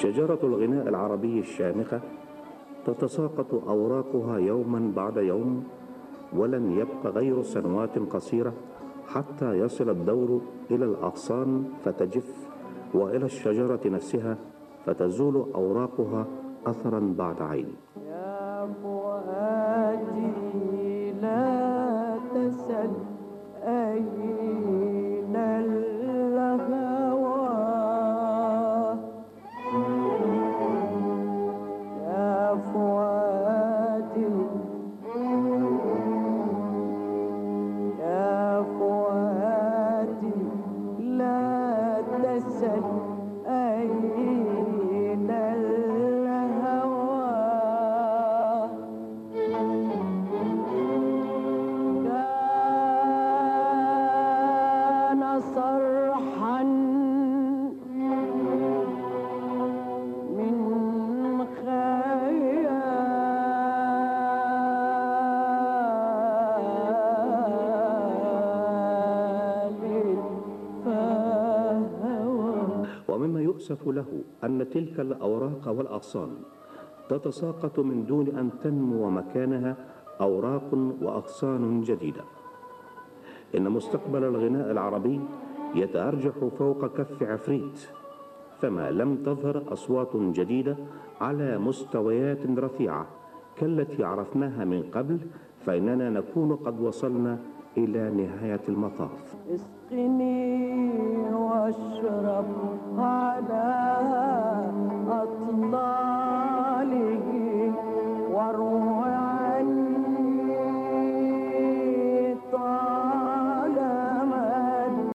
شجرة الغناء العربي الشامخة تتساقط أوراقها يوما بعد يوم، ولن يبق غير سنوات قصيرة حتى يصل الدور إلى الأغصان فتجف، وإلى الشجرة نفسها فتزول أوراقها أثرا بعد عين. يا فؤادي لا تسل أين الهوى، يا فؤادي يا فؤادي لا تسل أين الهوى، كان صرحا من ومما يؤسف له أن تلك الأوراق والأغصان تتساقط من دون أن تنمو مكانها أوراق وأغصان جديدة. إن مستقبل الغناء العربي يتأرجح فوق كف عفريت، فما لم تظهر أصوات جديدة على مستويات رفيعة كالتي عرفناها من قبل، فإننا نكون قد وصلنا إلى نهاية المطاف. اسقني